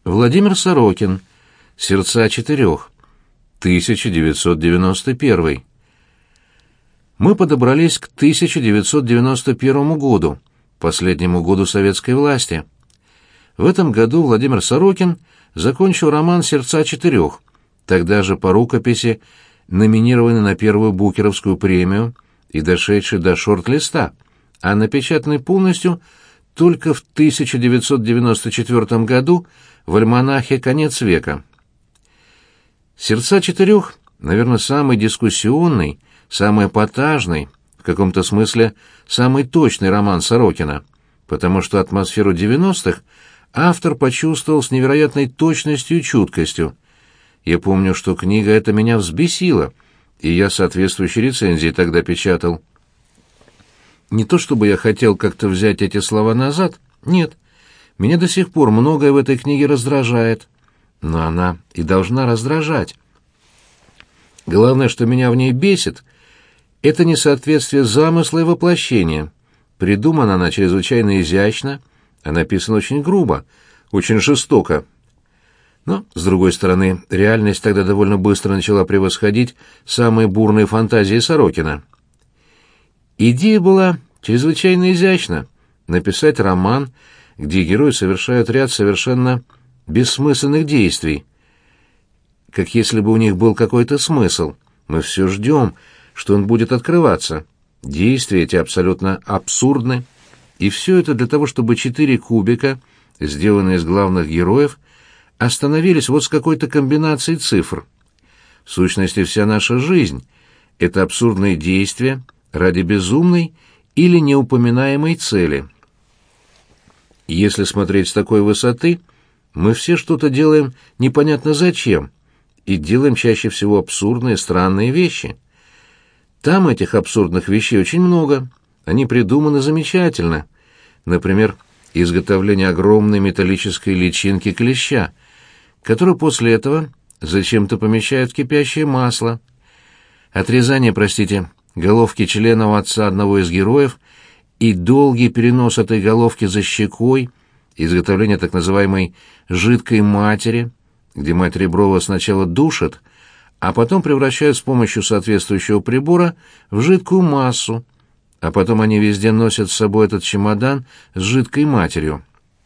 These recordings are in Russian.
Владимир Сорокин. «Сердца четырех». 1991. Мы подобрались к 1991 году, последнему году советской власти. В этом году Владимир Сорокин закончил роман «Сердца четырех», тогда же по рукописи номинированный на первую Букеровскую премию и дошедший до шорт-листа, а напечатанный полностью только в 1994 году в альманахе «Конец века». «Сердца четырех», наверное, самый дискуссионный, самый эпатажный, в каком-то смысле самый точный роман Сорокина, потому что атмосферу 90-х автор почувствовал с невероятной точностью и чуткостью. Я помню, что книга эта меня взбесила, и я соответствующие рецензии тогда печатал. Не то чтобы я хотел как-то взять эти слова назад, нет. Меня до сих пор многое в этой книге раздражает, но она и должна раздражать. Главное, что меня в ней бесит, это несоответствие замысла и воплощения. Придумана она чрезвычайно изящно, а написана очень грубо, очень жестоко. Но, с другой стороны, реальность тогда довольно быстро начала превосходить самые бурные фантазии Сорокина. Идея была чрезвычайно изящна — написать роман, где герои совершают ряд совершенно бессмысленных действий, как если бы у них был какой-то смысл. Мы все ждем, что он будет открываться. Действия эти абсолютно абсурдны, и все это для того, чтобы 4 кубика, сделанные из главных героев, остановились вот с какой-то комбинацией цифр. В сущности, вся наша жизнь — это абсурдные действия ради безумной или неупоминаемой цели. Если смотреть с такой высоты, мы все что-то делаем непонятно зачем, и делаем чаще всего абсурдные, странные вещи. Там этих абсурдных вещей очень много, они придуманы замечательно. Например, изготовление огромной металлической личинки клеща, которую после этого зачем-то помещают в кипящее масло. Отрезание, головки члена у отца одного из героев и долгий перенос этой головки за щекой, изготовление так называемой «жидкой матери», где мать Реброва сначала душат, а потом превращают с помощью соответствующего прибора в жидкую массу, а потом они везде носят с собой этот чемодан с жидкой матерью.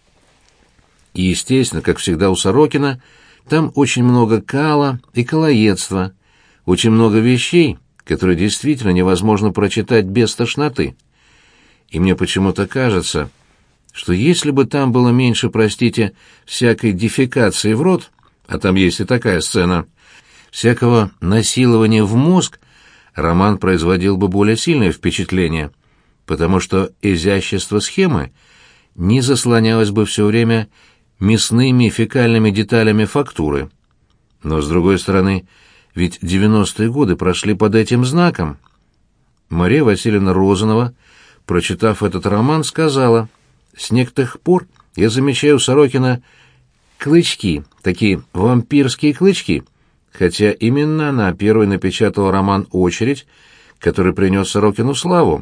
И, естественно, как всегда у Сорокина, там очень много кала и калоедства, очень много вещей, которые действительно невозможно прочитать без тошноты. И мне почему-то кажется, что если бы там было меньше, всякой дефекации в рот, а там есть и такая сцена, всякого насилования в мозг, роман производил бы более сильное впечатление, потому что изящество схемы не заслонялось бы все время мясными и фекальными деталями фактуры. Но, с другой стороны, ведь 90-е годы прошли под этим знаком. Мария Васильевна Розанова, прочитав этот роман, сказала: «С некоторых пор я замечаю у Сорокина клычки, такие вампирские клычки», хотя именно она первой напечатала роман «Очередь», который принес Сорокину славу.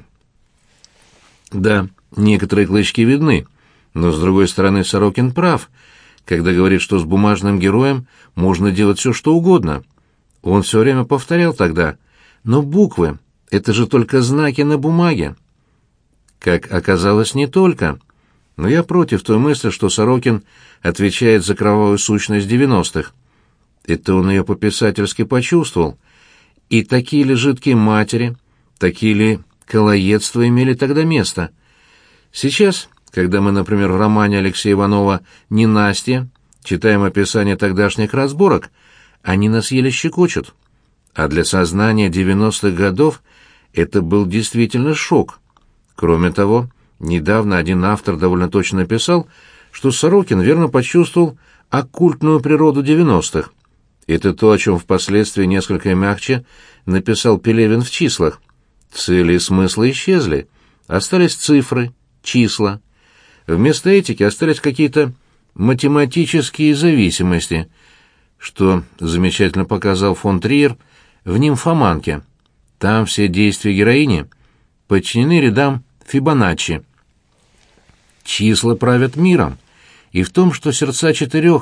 Да, некоторые клычки видны, но, с другой стороны, Сорокин прав, когда говорит, что с бумажным героем можно делать все, что угодно. Он все время повторял тогда: «Но буквы — это же только знаки на бумаге». Как оказалось, не только. Но я против той мысли, что Сорокин отвечает за кровавую сущность 90-х. Это он ее по-писательски почувствовал. И такие ли жидкие матери, такие ли калоедства имели тогда место? Сейчас, когда мы, например, в романе Алексея Иванова «Ненастье» читаем описание тогдашних разборок, они нас еле щекочут. А для сознания 90-х годов это был действительно шок. Кроме того, недавно один автор довольно точно написал, что Сорокин верно почувствовал оккультную природу 90-х. Это то, о чем впоследствии несколько мягче написал Пелевин в «Числах». Цели и смыслы исчезли, остались цифры, числа. Вместо этики остались какие-то математические зависимости, что замечательно показал фон Триер в «Нимфоманке». Там все действия героини подчинены рядам Фибоначчи. Числа правят миром, и в том, что «Сердца четырех»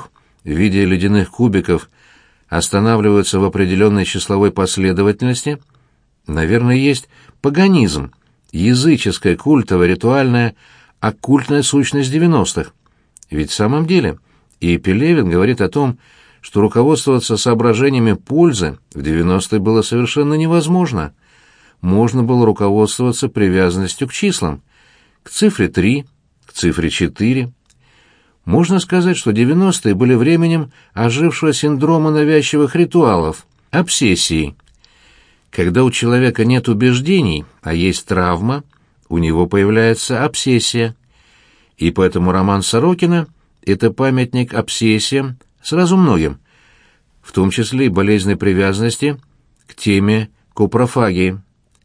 в виде ледяных кубиков останавливаются в определенной числовой последовательности, наверное, есть паганизм, языческая, культовая, ритуальная, оккультная сущность 90-х. Ведь в самом деле и Пелевин говорит о том, что руководствоваться соображениями пользы в 90-е было совершенно невозможно. Можно было руководствоваться привязанностью к числам, к цифре 3, к цифре 4. Можно сказать, что 90-е были временем ожившего синдрома навязчивых ритуалов, обсессии. Когда у человека нет убеждений, а есть травма, у него появляется обсессия. И поэтому роман Сорокина — это памятник обсессиям сразу многим, в том числе и болезненной привязанности к теме копрофагии.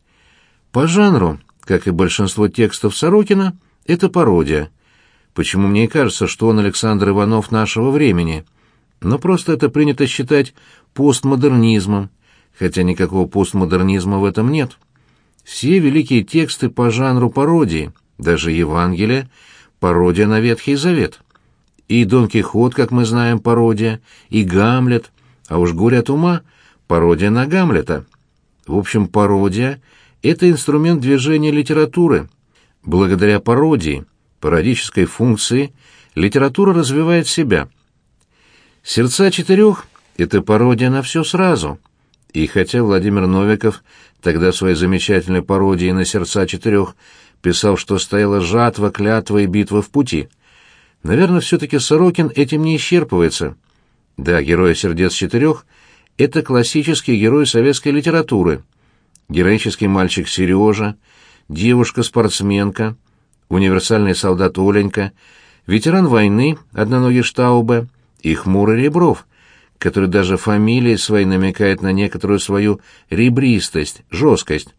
По жанру, как и большинство текстов Сорокина, это пародия. Почему мне и кажется, что он Александр Иванов нашего времени? Но просто это принято считать постмодернизмом, хотя никакого постмодернизма в этом нет. Все великие тексты по жанру пародии, даже Евангелие — пародия на Ветхий Завет. И Дон Кихот, как мы знаем, пародия, и Гамлет, а уж «Горе от ума» — пародия на Гамлета. В общем, пародия — это инструмент движения литературы. Благодаря пародии, пародической функции, литература развивает себя. «Сердца четырех» — это пародия на все сразу. И хотя Владимир Новиков тогда в своей замечательной пародии на «Сердца четырех» писал, что стояла жатва, клятва и битва в пути, наверное, все-таки Сорокин этим не исчерпывается. Да, герои «Сердец четырех» — это классические герои советской литературы. Героический мальчик Сережа, девушка-спортсменка, универсальный солдат Оленька, ветеран войны, одноногий Штаубе и хмурый Ребров, который даже фамилией своей намекает на некоторую свою ребристость, жесткость.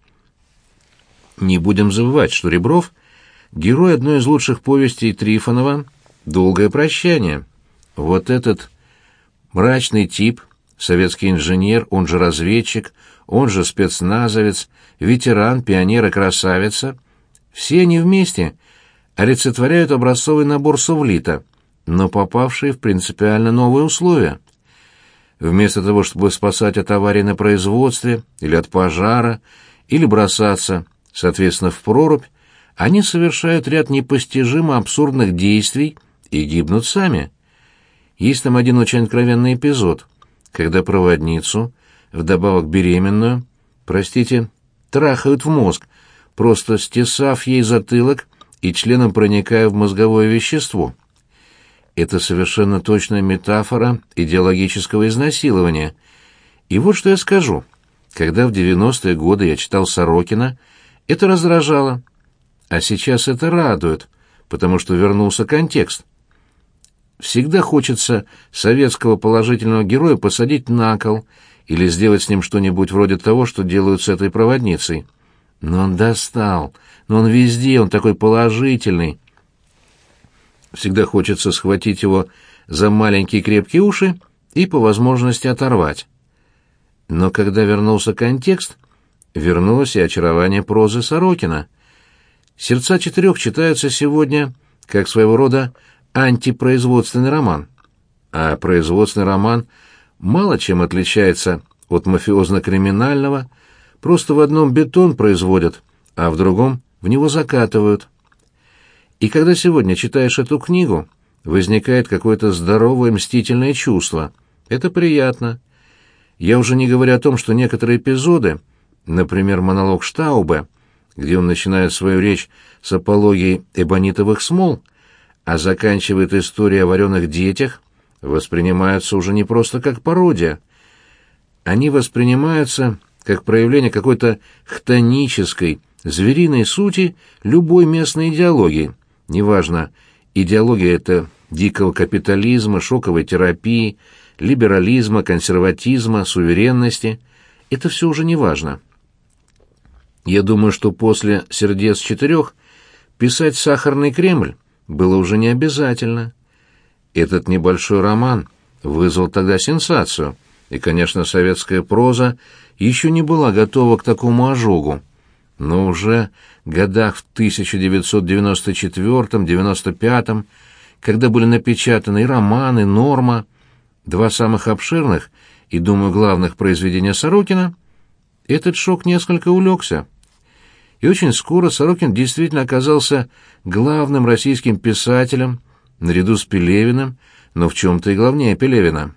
Не будем забывать, что Ребров — герой одной из лучших повестей Трифонова «Долгое прощание». Вот этот мрачный тип, советский инженер, он же разведчик, он же спецназовец, ветеран, пионер и красавица — все они вместе олицетворяют образцовый набор Сувлита, но попавшие в принципиально новые условия. Вместо того, чтобы спасать от аварии на производстве или от пожара, или бросаться, соответственно, в прорубь, они совершают ряд непостижимо абсурдных действий и гибнут сами. Есть там один очень откровенный эпизод, когда проводницу, вдобавок беременную, трахают в мозг, просто стесав ей затылок и членом проникая в мозговое вещество. Это совершенно точная метафора идеологического изнасилования. И вот что я скажу. Когда в 90-е годы я читал Сорокина, это раздражало. А сейчас это радует, потому что вернулся контекст. Всегда хочется советского положительного героя посадить на кол или сделать с ним что-нибудь вроде того, что делают с этой проводницей. Но он достал, но он везде, он такой положительный. Всегда хочется схватить его за маленькие крепкие уши и по возможности оторвать. Но когда вернулся контекст, вернулось и очарование прозы Сорокина. «Сердца четырех» читаются сегодня как своего рода антипроизводственный роман. А производственный роман мало чем отличается от мафиозно-криминального, просто в одном бетон производят, а в другом в него закатывают. И когда сегодня читаешь эту книгу, возникает какое-то здоровое мстительное чувство. Это приятно. Я уже не говорю о том, что некоторые эпизоды, например, монолог Штаубе, где он начинает свою речь с апологии эбонитовых смол, а заканчивает историей о вареных детях, воспринимаются уже не просто как пародия. Они воспринимаются как проявление какой-то хтонической, звериной сути любой местной идеологии. Неважно, идеология это дикого капитализма, шоковой терапии, либерализма, консерватизма, суверенности. Это все уже не важно. Я думаю, что после «Сердец четырех» писать «Сахарный Кремль» было уже не обязательно. Этот небольшой роман вызвал тогда сенсацию, и, конечно, советская проза еще не была готова к такому ожогу. Но уже в годах в 1994-95, когда были напечатаны и романы, «Норма», два самых обширных и, думаю, главных произведения Сорокина, этот шок несколько улегся. И очень скоро Сорокин действительно оказался главным российским писателем, наряду с Пелевиным, но в чем-то и главнее Пелевина.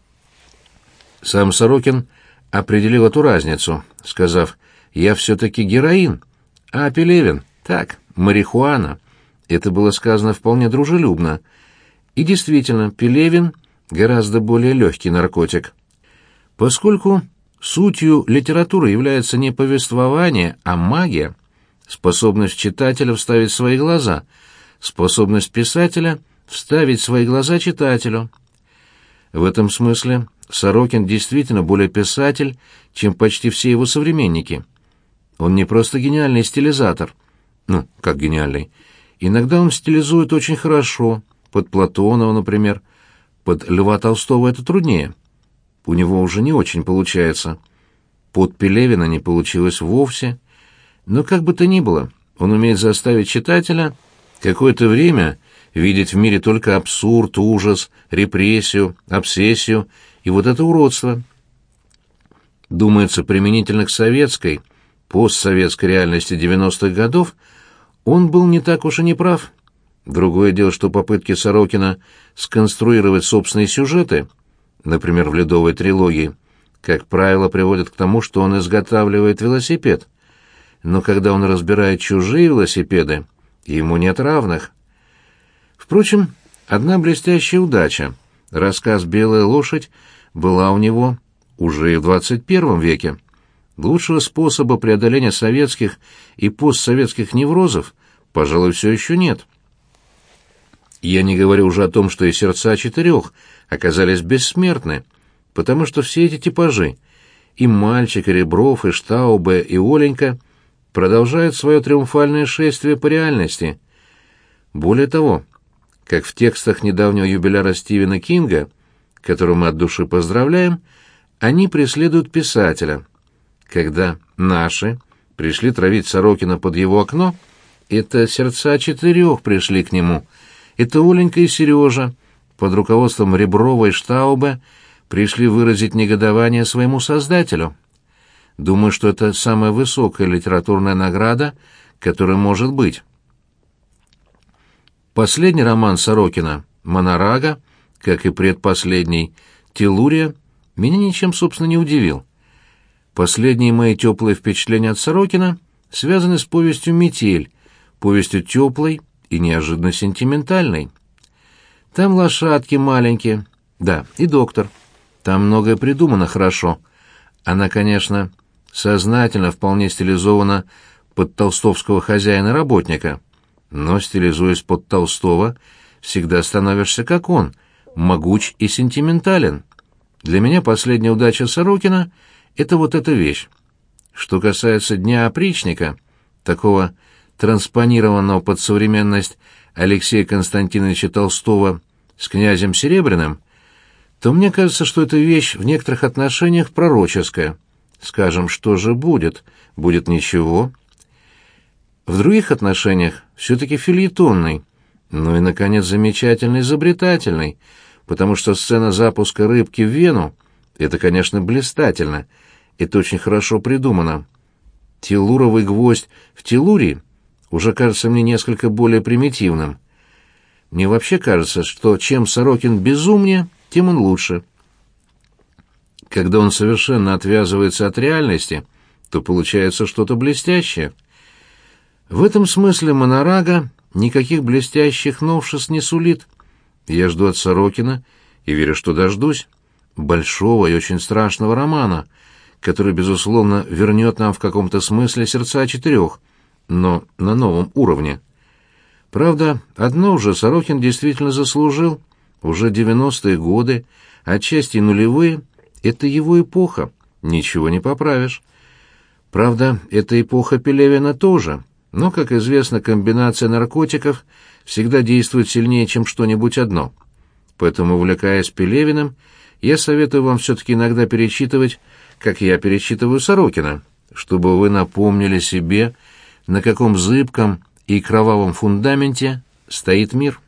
Сам Сорокин определил эту разницу, сказав: «Я все-таки героин, а Пелевин — так, марихуана». Это было сказано вполне дружелюбно. И действительно, Пелевин — гораздо более легкий наркотик. Поскольку сутью литературы является не повествование, а магия, способность читателя вставить свои глаза, способность писателя вставить свои глаза читателю. В этом смысле Сорокин действительно более писатель, чем почти все его современники. Он не просто гениальный стилизатор. Ну, как гениальный. Иногда он стилизует очень хорошо, под Платонова, например. Под Льва Толстого это труднее. У него уже не очень получается. Под Пелевина не получилось вовсе. Но как бы то ни было, он умеет заставить читателя какое-то время видеть в мире только абсурд, ужас, репрессию, обсессию и вот это уродство. Думается, применительно к советской, постсоветской реальности 90-х годов он был не так уж и не прав. Другое дело, что попытки Сорокина сконструировать собственные сюжеты, например, в «Ледовой трилогии», как правило, приводят к тому, что он изготавливает велосипед. Но когда он разбирает чужие велосипеды, ему нет равных. Впрочем, одна блестящая удача. Рассказ «Белая лошадь» была у него уже и в 21 веке. Лучшего способа преодоления советских и постсоветских неврозов, пожалуй, все еще нет. Я не говорю уже о том, что и «Сердца четырех» оказались бессмертны, потому что все эти типажи, и Мальчик, и Ребров, и Штаубе, и Оленька, продолжают свое триумфальное шествие по реальности. Более того, как в текстах недавнего юбиляра Стивена Кинга, которого мы от души поздравляем, они преследуют писателя. Когда наши пришли травить Сорокина под его окно, это «Сердца четырех» пришли к нему. Это Оленька и Сережа под руководством Реброва и Штаубе пришли выразить негодование своему создателю. Думаю, что это самая высокая литературная награда, которая может быть. Последний роман Сорокина «Монорага», как и предпоследний «Телурия», меня ничем, собственно, не удивил. Последние мои теплые впечатления от Сорокина связаны с повестью «Метель», повестью теплой и неожиданно сентиментальной. Там лошадки маленькие, да, и доктор. Там многое придумано хорошо. Она, конечно, сознательно вполне стилизована под толстовского хозяина-работника, но, стилизуясь под Толстого, всегда становишься как он, могуч и сентиментален. Для меня последняя удача Сорокина — это вот эта вещь. Что касается «Дня опричника», такого транспонированного под современность Алексея Константиновича Толстого с князем Серебряным, то мне кажется, что эта вещь в некоторых отношениях пророческая. Скажем, что же будет? Будет ничего. В других отношениях все-таки фельетонный, ну и, наконец, замечательно изобретательный, потому что сцена запуска рыбки в Вену — это, конечно, блистательно, это очень хорошо придумано. Телуровый гвоздь в Телурии уже кажется мне несколько более примитивным. Мне вообще кажется, что чем Сорокин безумнее, тем он лучше. Когда он совершенно отвязывается от реальности, то получается что-то блестящее. В этом смысле «Монорага» никаких блестящих новшеств не сулит. Я жду от Сорокина, и верю, что дождусь, большого и очень страшного романа, который, безусловно, вернет нам в каком-то смысле «Сердца четырех», но на новом уровне. Правда, одно уже Сорокин действительно заслужил. Уже 90-е годы, отчасти нулевые — это его эпоха, ничего не поправишь. Правда, эта эпоха Пелевина тоже, но, как известно, комбинация наркотиков всегда действует сильнее, чем что-нибудь одно. Поэтому, увлекаясь Пелевиным, я советую вам все-таки иногда перечитывать, как я перечитываю Сорокина, чтобы вы напомнили себе, на каком зыбком и кровавом фундаменте стоит мир.